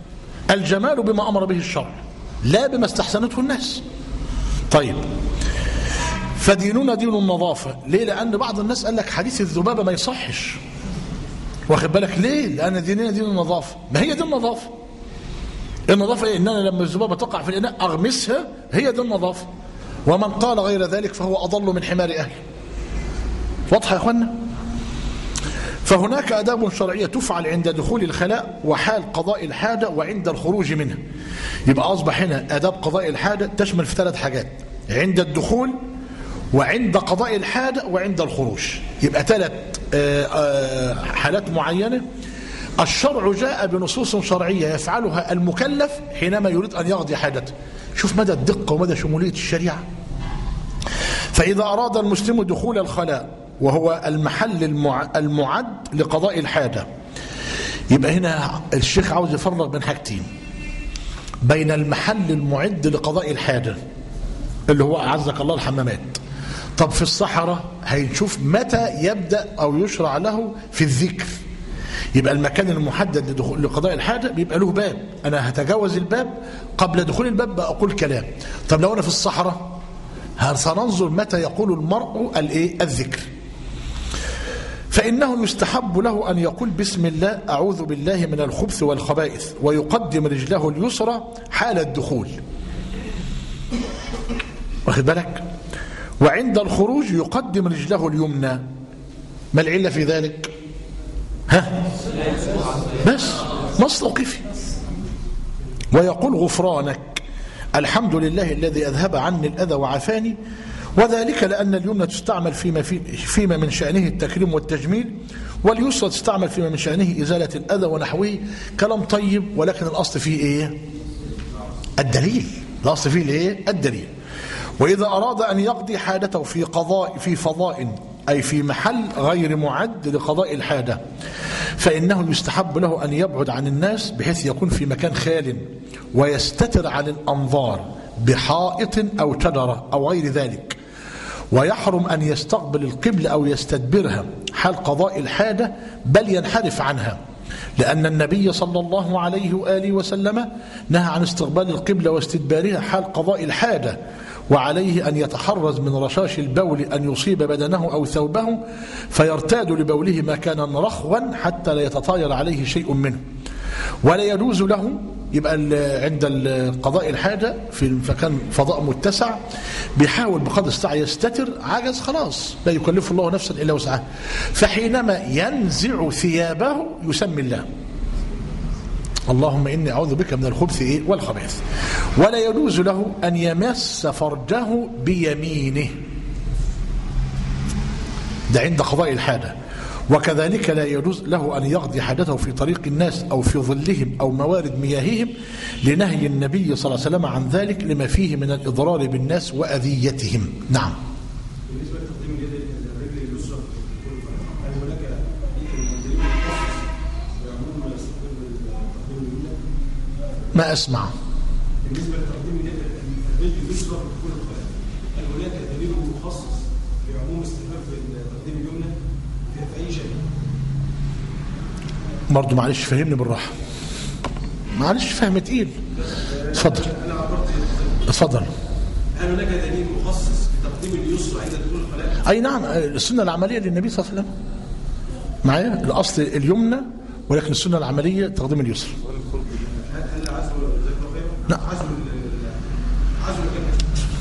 Speaker 1: الجمال بما أمر به الشرع لا بما استحسنته الناس. طيب، فديننا دين النظافة. ليه؟ لأن بعض الناس قال لك حديث الذبابة ما يصحش، واخد بالك ليه؟ لأن ديننا دين النظافة. ما هي دي النظافة. النظافة إيه؟ إن أنا لما الذبابة تقع في الإناء أغمسها، هي دي النظافة. ومن قال غير ذلك فهو أضل من حمار أهله. واضحة يا أخوانا؟ فهناك آداب شرعية تفعل عند دخول الخلاء وحال قضاء الحاجة وعند الخروج منها. يبقى أصبح هنا آداب قضاء الحاجة تشمل في ثلاث حاجات: عند الدخول وعند قضاء الحاجة وعند الخروج. يبقى ثلاث حالات معينة الشرع جاء بنصوص شرعية يفعلها المكلف حينما يريد أن يقضي حاجته. شوف مدى الدقة ومدى شمولية الشريعة. فإذا أراد المسلم دخول الخلاء وهو المحل المعد لقضاء الحاجة، يبقى هنا الشيخ عاوز يفرق بين حاجتين: بين المحل المعد لقضاء الحاجة اللي هو أعزك الله الحمامات. طب في الصحراء هنشوف متى يبدأ أو يشرع له في الذكر. يبقى المكان المحدد لدخول لقضاء الحاجة بيبقى له باب، أنا هتجاوز الباب قبل دخول الباب بأقول كلام. طب لو أنا في الصحراء سننظر متى يقول المرء الإيه؟ الذكر. فإنه يستحب له أن يقول بسم الله أعوذ بالله من الخبث والخبائث، ويقدم رجله اليسرى حال الدخول، واخد بالك؟ وعند الخروج يقدم رجله اليمنى. ما العلة في ذلك؟ ها؟ بس نص توقيفي. ويقول غفرانك الحمد لله الذي أذهب عني الأذى وعافاني، وذلك لأن اليمنى تستعمل فيما, في فيما من شأنه التكريم والتجميل، واليسرى تستعمل فيما من شأنه إزالة الأذى ونحوه. كلام طيب، ولكن الأصل فيه إيه؟ الدليل. الأصل فيه إيه؟ الدليل. وإذا أراد أن يقضي حاجته في قضاء في فضاء أي في محل غير معد لقضاء الحاجة، فإنه يستحب له أن يبعد عن الناس بحيث يكون في مكان خال ويستتر عن الأنظار بحائط أو شجرة أو غير ذلك. ويحرم أن يستقبل القبل أو يستدبرها حال قضاء الحاجة، بل ينحرف عنها، لأن النبي صلى الله عليه وآله وسلم نهى عن استقبال القبلة واستدبارها حال قضاء الحاجة. وعليه أن يتحرز من رشاش البول أن يصيب بدنه أو ثوبه فيرتاد لبوله مكانا رخوا حتى لا يتطاير عليه شيء منه. ولا يجوز له، يبقى عند قضاء الحاجة في مكان فضاء متسع بيحاول بقدر استطاع يستتر، عجز خلاص لا يكلف الله نفسا إلا وسعها، فحينما ينزع ثيابه يسمي الله اللهم إني أعوذ بك من الخبث إيه؟ والخبائث. ولا يجوز له أن يمس فرجه بيمينه، ده عند قضاء الحاجة. وكذلك لا يجوز له أن يقضي حاجته في طريق الناس أو في ظلهم أو موارد مياههم، لنهي النبي صلى الله عليه وسلم عن ذلك لما فيه من الإضرار بالناس وأذيتهم. نعم.
Speaker 5: بالنسبة لتقديم اليد الرجل اليسرى هل هناك دليل مخصص يعمل ما يستقبل تقديم اليمنى؟
Speaker 1: ما أسمع.
Speaker 5: بالنسبة لتقديم اليد الرجل اليسرى في كل الخلاء هل هناك دليل مخصص لعموم استحباب تقديم اليمنى في أي شيء؟
Speaker 1: برضه معلش فهمني بالراحة، معلش فهم تقيل. اتفضل.
Speaker 5: أنا عبرت.
Speaker 1: اتفضل.
Speaker 5: هل هناك دليل مخصص لتقديم اليسرى عند دخول الخلاء؟
Speaker 1: أي نعم، السنة العملية للنبي صلى الله عليه وسلم معايا، الأصل اليمنى ولكن السنة العملية تقديم اليسرى.
Speaker 5: هل عزم ذكر خير؟
Speaker 1: لا.
Speaker 5: عزم عزم كم؟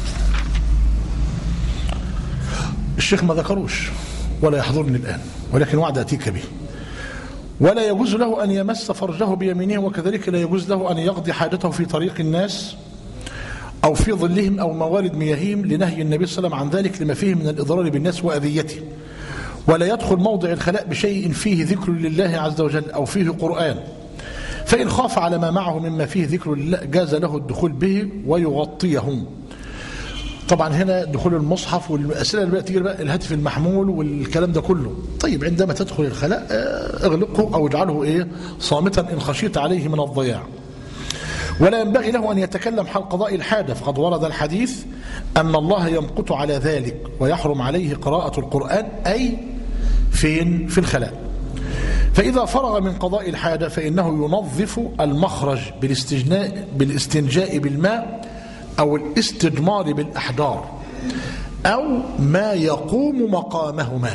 Speaker 1: الشيخ ما ذكروش ولا يحضرني الآن، ولكن وعد أتيك به. ولا يجوز له أن يمس فرجه بيمينه، وكذلك لا يجوز له أن يقضي حاجته في طريق الناس أو في ظلهم أو موارد مياههم، لنهي النبي صلى الله عليه وسلم عن ذلك لما فيه من الإضرار بالناس وأذيته. ولا يدخل موضع الخلاء بشيء فيه ذكر لله عز وجل أو فيه قرآن، فإن خاف على ما معه مما فيه ذكر لله جاز له الدخول به ويغطيهم. طبعا هنا دخول المصحف والأسئلة اللي بقى تيجي بقى الهاتف المحمول والكلام ده كله. طيب عندما تدخل الخلاء اغلقه أو اجعله إيه صامتا إن خشيت عليه من الضياع. ولا ينبغي له أن يتكلم حال قضاء الحاجة، فقد ورد الحديث أن الله يمقت على ذلك ويحرم عليه قراءة القرآن، أي فين؟ في الخلاء. فإذا فرغ من قضاء الحاجة فإنه ينظف المخرج بالاستجناء بالاستنجاء بالماء أو الاستجمار بالأحجار أو ما يقوم مقامهما.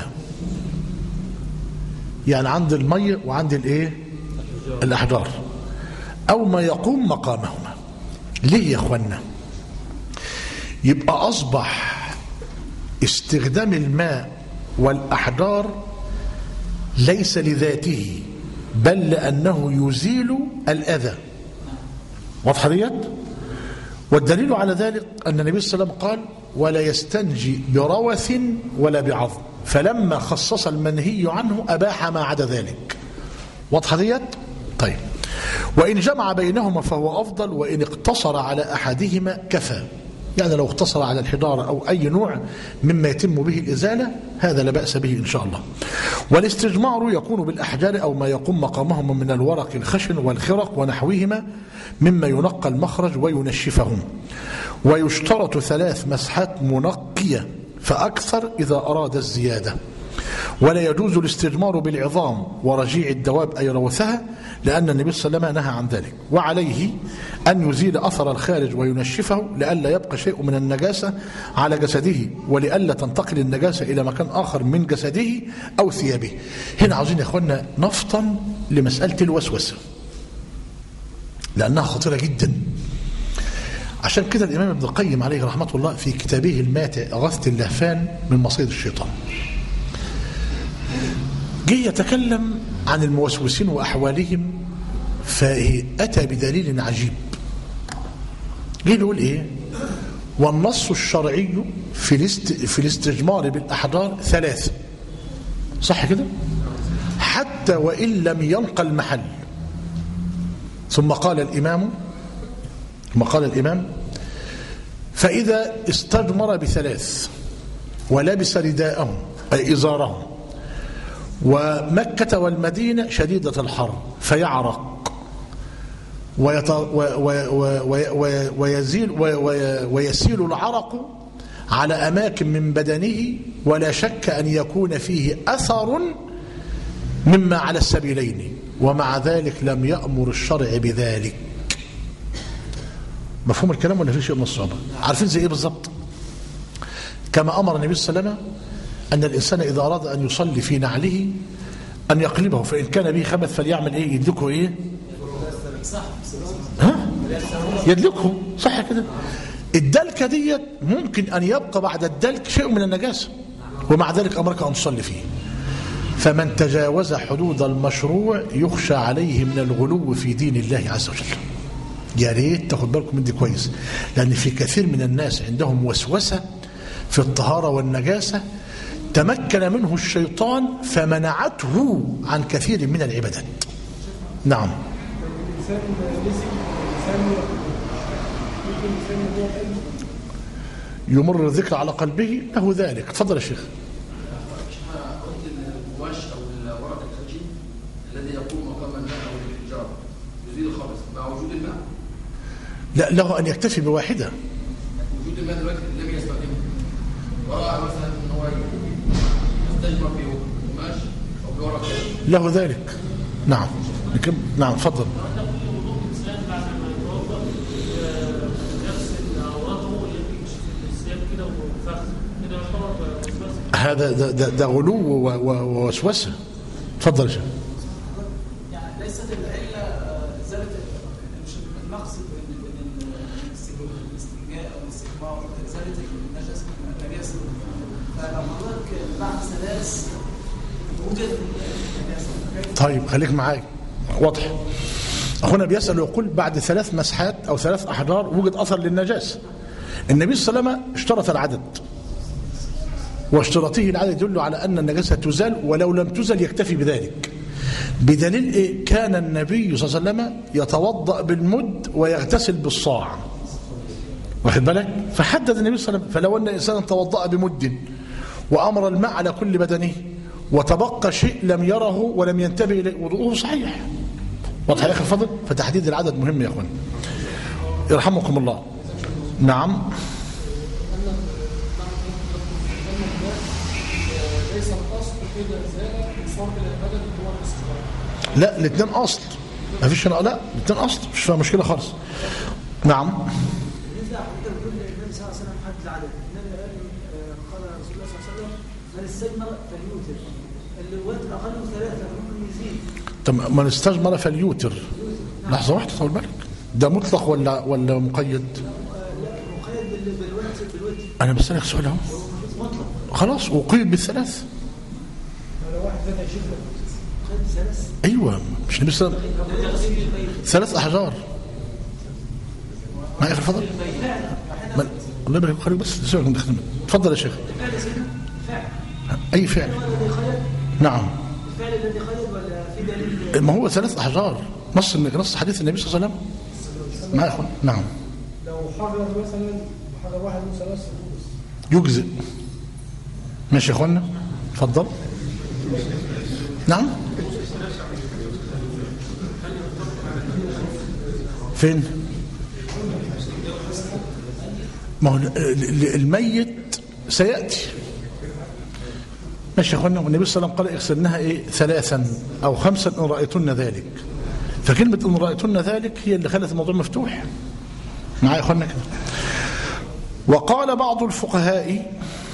Speaker 1: يعني عند المية وعند الايه الأحجار أو ما يقوم مقامهما. ليه يا أخوانا؟ يبقى أصبح استخدام الماء والأحجار ليس لذاته بل لأنه يزيل الأذى. واضحة ديت؟ والدليل على ذلك أن النبي صلى الله عليه وسلم قال ولا يستنجي بروث ولا بعظم، فلما خصص المنهي عنه أباح ما عدا ذلك. واضحة ديت؟ طيب، وإن جمع بينهما فهو أفضل، وإن اقتصر على أحدهما كفى. يعني لو اقتصر على الحجارة أو أي نوع مما يتم به الإزالة هذا لا بأس به إن شاء الله. والاستجمار يكون بالأحجار أو ما يقوم مقامهما من الورق الخشن والخرق ونحوهما مما ينقى المخرج وينشفهم. ويشترط ثلاث مسحات منقية فأكثر إذا أراد الزيادة. ولا يجوز الاستجمار بالعظام ورجيع الدواب أي روثها لأن النبي صلى الله عليه وسلم نهى عن ذلك. وعليه أن يزيل أثر الخارج وينشفه لئلا يبقى شيء من النجاسة على جسده ولئلا تنتقل النجاسة إلى مكان آخر من جسده أو ثيابه. هنا عاوزين يا إخوانا نفطن لمسألة الوسوسة لأنها خطيرة جدا. عشان كده الإمام ابن القيم عليه رحمة الله في كتابه الماتع إغاثة اللهفان من مصيد الشيطان جه يتكلم عن الموسوسين وأحوالهم فأتى بدليل عجيب. جه يقول إيه؟ والنص الشرعي في الاست... في الاستجمار بالأحجار ثلاثة. صح كده؟ حتى وإن لم ينقى المحل. ثم قال الإمام ثم قال الإمام فإذا استجمر بثلاث ولبس رداءهم أي إزارهم ومكة والمدينة شديدة الحر فيعرق ويت... و... و... و... و... ويزيل و... و... ويسيل العرق على أماكن من بدنه ولا شك أن يكون فيه أثر مما على السبيلين ومع ذلك لم يأمر الشرع بذلك. مفهوم الكلام ولا في شيء من الصعوبة؟ عارفين زي ايه بالضبط؟ كما أمر النبي صلى الله عليه وسلم أن الإنسان إذا أراد أن يصلي في نعله أن يقلبه فإن كان به خبث فليعمل إيه؟ يدلكه إيه؟ ها؟ يدلكه. صح كده؟ الدلكة دي ممكن أن يبقى بعد الدلك شيء من النجاسة ومع ذلك أمرك أن تصلي فيه. فمن تجاوز حدود المشروع يخشى عليه من الغلو في دين الله عز وجل. يا ريت تاخد بالكم من دي كويس لأن في كثير من الناس عندهم وسوسة في الطهارة والنجاسة تمكن منه الشيطان فمنعته عن كثير من العبادات. نعم. يمر الذكر على قلبه له ذلك. تفضل يا شيخ.
Speaker 7: القماش او الورق الخشن الذي يقوم مقام الماء او الحجاره يزيل الخبث مع وجود الماء؟
Speaker 1: لا، له ان يكتفي بواحده.
Speaker 7: وجود الماء دلوقتي لم يستخدمه وراى مثلا ان هو يستجمر في قماش او بورق خشن
Speaker 1: له ذلك. نعم. نعم تفضل. هذا ده, ده, ده غلو ووسوسه. تفضل يا شيخ.
Speaker 8: يعني ليست العله ازاله النقص بين الاستنجاء او الاستجمار ازاله النجاسه النجاسه فلو حضرتك بعد ثلاث وجد النجاسه.
Speaker 1: طيب خليك معايا واضح. اخونا بيسال ويقول بعد ثلاث مسحات او ثلاث احجار وجد اثر للنجاسه. النبي صلى الله عليه وسلم اشترط العدد واشتراطه العدد يدل على أن النجاسة تزال ولو لم تزل يكتفي بذلك. بدليل إيه؟ كان النبي صلى الله عليه وسلم يتوضأ بالمد ويغتسل بالصاع. واخد بالك؟ فحدد النبي صلى الله عليه وسلم فلو أن إنسانا توضأ بمد وأمر الماء على كل بدنه وتبقى شيء لم يره ولم ينتبه إليه وضوءه صحيح. واضح يا أخي الفضل؟ فتحديد العدد مهم يا أخوان. يرحمكم الله. نعم.
Speaker 2: ليس القصد إذا زال يصاب إلى البدن اللي هو الاستقرار.
Speaker 1: لا الاثنين أصل، ما فيش لا الاثنين أصل، مش فيها مشكلة خالص. نعم.
Speaker 9: بالنسبة لحضرتك بتقول النبي صلى الله عليه وسلم حد العدد، النبي قال قال رسول الله صلى الله عليه وسلم من استجمر فليوتر، الوتر أقله ثلاثة ممكن يزيد.
Speaker 1: طب من استجمر فليوتر. لحظة واحدة طول بالك، ده مطلق ولا ولا مقيد؟
Speaker 9: لا مقيد بالوتر بالوتر.
Speaker 1: أنا بسألك سؤال أهو.
Speaker 9: مطلق.
Speaker 1: خلاص وقيد بالثلاث.
Speaker 2: لو واحد زاد يشوف
Speaker 9: قيد ثلاث.
Speaker 1: أيوة مش نبي سلام. ثلاث أحجار. معي في الفضل؟ من... الله يبارك فيك بس سيبك من دخلنا. تفضل يا شيخ. أي فعل؟ نعم.
Speaker 9: الفعل الذي خير ولا في دليل؟
Speaker 1: ما هو ثلاث أحجار، نص نص حديث النبي صلى الله عليه وسلم. معي أخوان. نعم.
Speaker 2: لو حجر مثلا حجر واحد من ثلاث فلوس
Speaker 1: يجزئ. ماشي يا اخوانا اتفضل. نعم. فين؟ ما هو الميت سيأتي. ماشي يا اخوانا. والنبي صلى الله عليه وسلم قال اغسلنها ايه ثلاثا او خمسا ان رايتن ذلك. فكلمه ان رايتن ذلك هي اللي خلت الموضوع مفتوح. معايا يا اخوانا كده. وقال بعض الفقهاء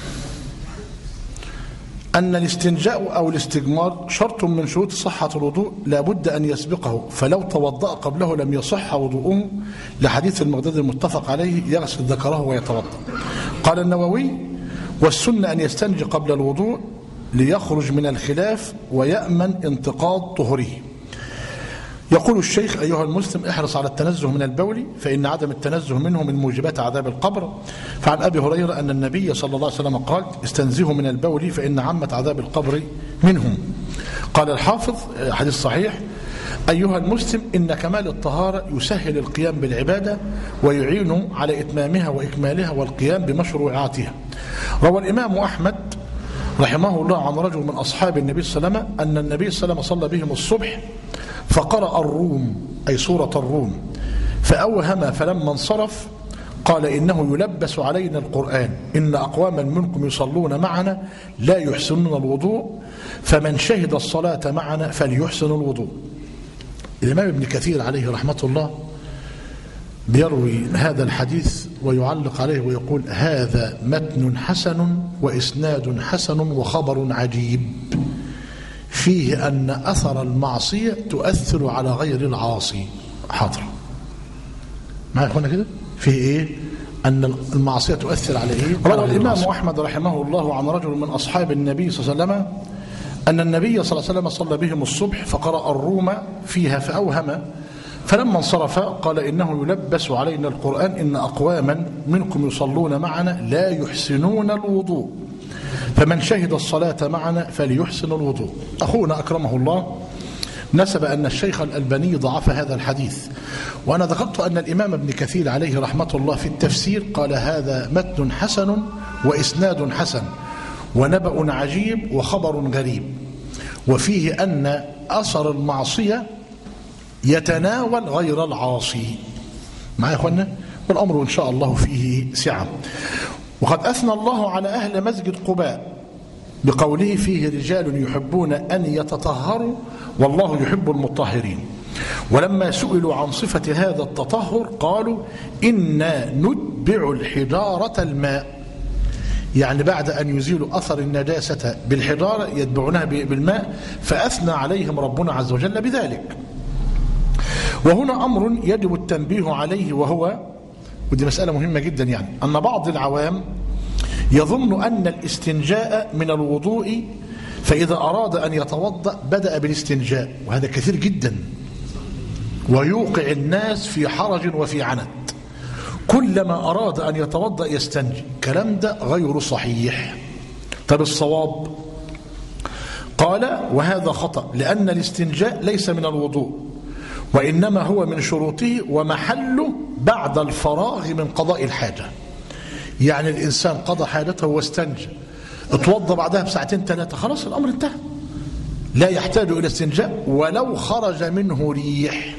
Speaker 1: أن الاستنجاء أو الاستجمار شرط من شروط صحة الوضوء لا بد أن يسبقه، فلو توضأ قبله لم يصح وضوءه، لحديث المقداد المتفق عليه يغسل ذكره ويتوضأ. قال النووي والسنة أن يستنجي قبل الوضوء ليخرج من الخلاف ويأمن انتقاض طهره. يقول الشيخ أيها المسلم احرص على التنزه من البول فإن عدم التنزه منه من موجبات عذاب القبر. فعن أبي هريرة أن النبي صلى الله عليه وسلم قال استنزهوا من البول فإن عامة عذاب القبر منهم. قال الحافظ حديث صحيح أيها المسلم إن كمال الطهارة يسهل القيام بالعبادة ويعين على إتمامها وإكمالها والقيام بمشروعاتها. روى الإمام أحمد رحمه الله عن رجل من أصحاب النبي صلى الله عليه وسلم أن النبي صلى الله عليه وسلم صلى بهم الصبح فقرأ الروم أي سورة الروم فأوهم فلما انصرف قال إنه يلبس علينا القرآن إن أقواما منكم يصلون معنا لا يحسنون الوضوء فمن شهد الصلاة معنا فليحسن الوضوء. الإمام ابن كثير عليه رحمة الله بيروي هذا الحديث ويعلق عليه ويقول هذا متن حسن وإسناد حسن وخبر عجيب فيه أن أثر المعصية تؤثر على غير العاصي. حاضر معي أخوانا كده فيه إيه أن المعصية تؤثر على إيه. روى الإمام أحمد رحمه الله عن رجل من أصحاب النبي صلى الله عليه وسلم أن النبي صلى الله عليه وسلم صلى بهم الصبح فقرأ الروم فيها فأوهم فلما انصرف قال إنه يلبس علينا القرآن إن أقواما منكم يصلون معنا لا يحسنون الوضوء فمن شهد الصلاة معنا فليحسن الوضوء. أخونا أكرمه الله نسب أن الشيخ الألباني ضعف هذا الحديث، وأنا ذكرت أن الإمام ابن كثير عليه رحمة الله في التفسير قال هذا متن حسن وإسناد حسن ونبأ عجيب وخبر غريب وفيه أن أثر المعصية يتناول غير العاصي. معايا يا أخوانا والأمر إن شاء الله فيه سعة. وقد أثنى الله على أهل مسجد قباء بقوله فيه رجال يحبون أن يتطهروا والله يحب المطهرين. ولما سئلوا عن صفة هذا التطهر قالوا إنا نتبع الحجارة الماء، يعني بعد أن يزيلوا أثر النجاسة بالحجارة يتبعونها بالماء، فأثنى عليهم ربنا عز وجل بذلك. وهنا أمر يجب التنبيه عليه وهو ودي مسألة مهمة جدا يعني أن بعض العوام يظن أن الاستنجاء من الوضوء فإذا أراد أن يتوضأ بدأ بالاستنجاء، وهذا كثير جدا ويوقع الناس في حرج وفي عنت. كلما أراد أن يتوضأ يستنجي، كلام ده غير صحيح. طب الصواب قال وهذا خطأ لأن الاستنجاء ليس من الوضوء وإنما هو من شروطه ومحله بعد الفراغ من قضاء الحاجة. يعني الإنسان قضى حاجته واستنجى اتوضى بعدها بساعتين ثلاثة خلاص الأمر انتهى، لا يحتاج إلى استنجاء ولو خرج منه ريح،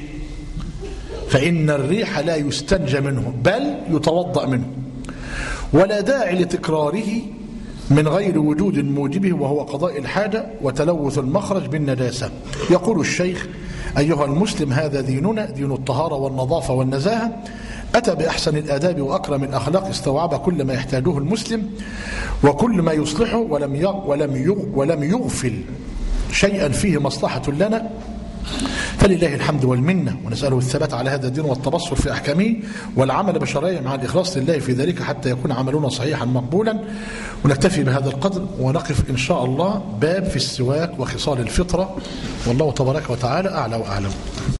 Speaker 1: فإن الريح لا يستنجى منه بل يتوضأ منه، ولا داعي لتكراره من غير وجود موجبه وهو قضاء الحاجة وتلوث المخرج بالنجاسة. يقول الشيخ: أيها المسلم، هذا ديننا، دين الطهارة والنظافة والنزاهة، أتى بأحسن الآداب وأكرم الأخلاق، استوعب كل ما يحتاجه المسلم وكل ما يصلحه، ولم ولم ولم يغفل شيئا فيه مصلحة لنا، فلله الحمد والمنة، ونسأله الثبات على هذا الدين والتبصر في أحكامه والعمل بشرائعه مع الإخلاص لله في ذلك حتى يكون عملنا صحيحا مقبولا. ونكتفي بهذا القدر ونقف إن شاء الله باب في السواك وخصال الفطرة، والله تبارك وتعالى أعلى وأعلم.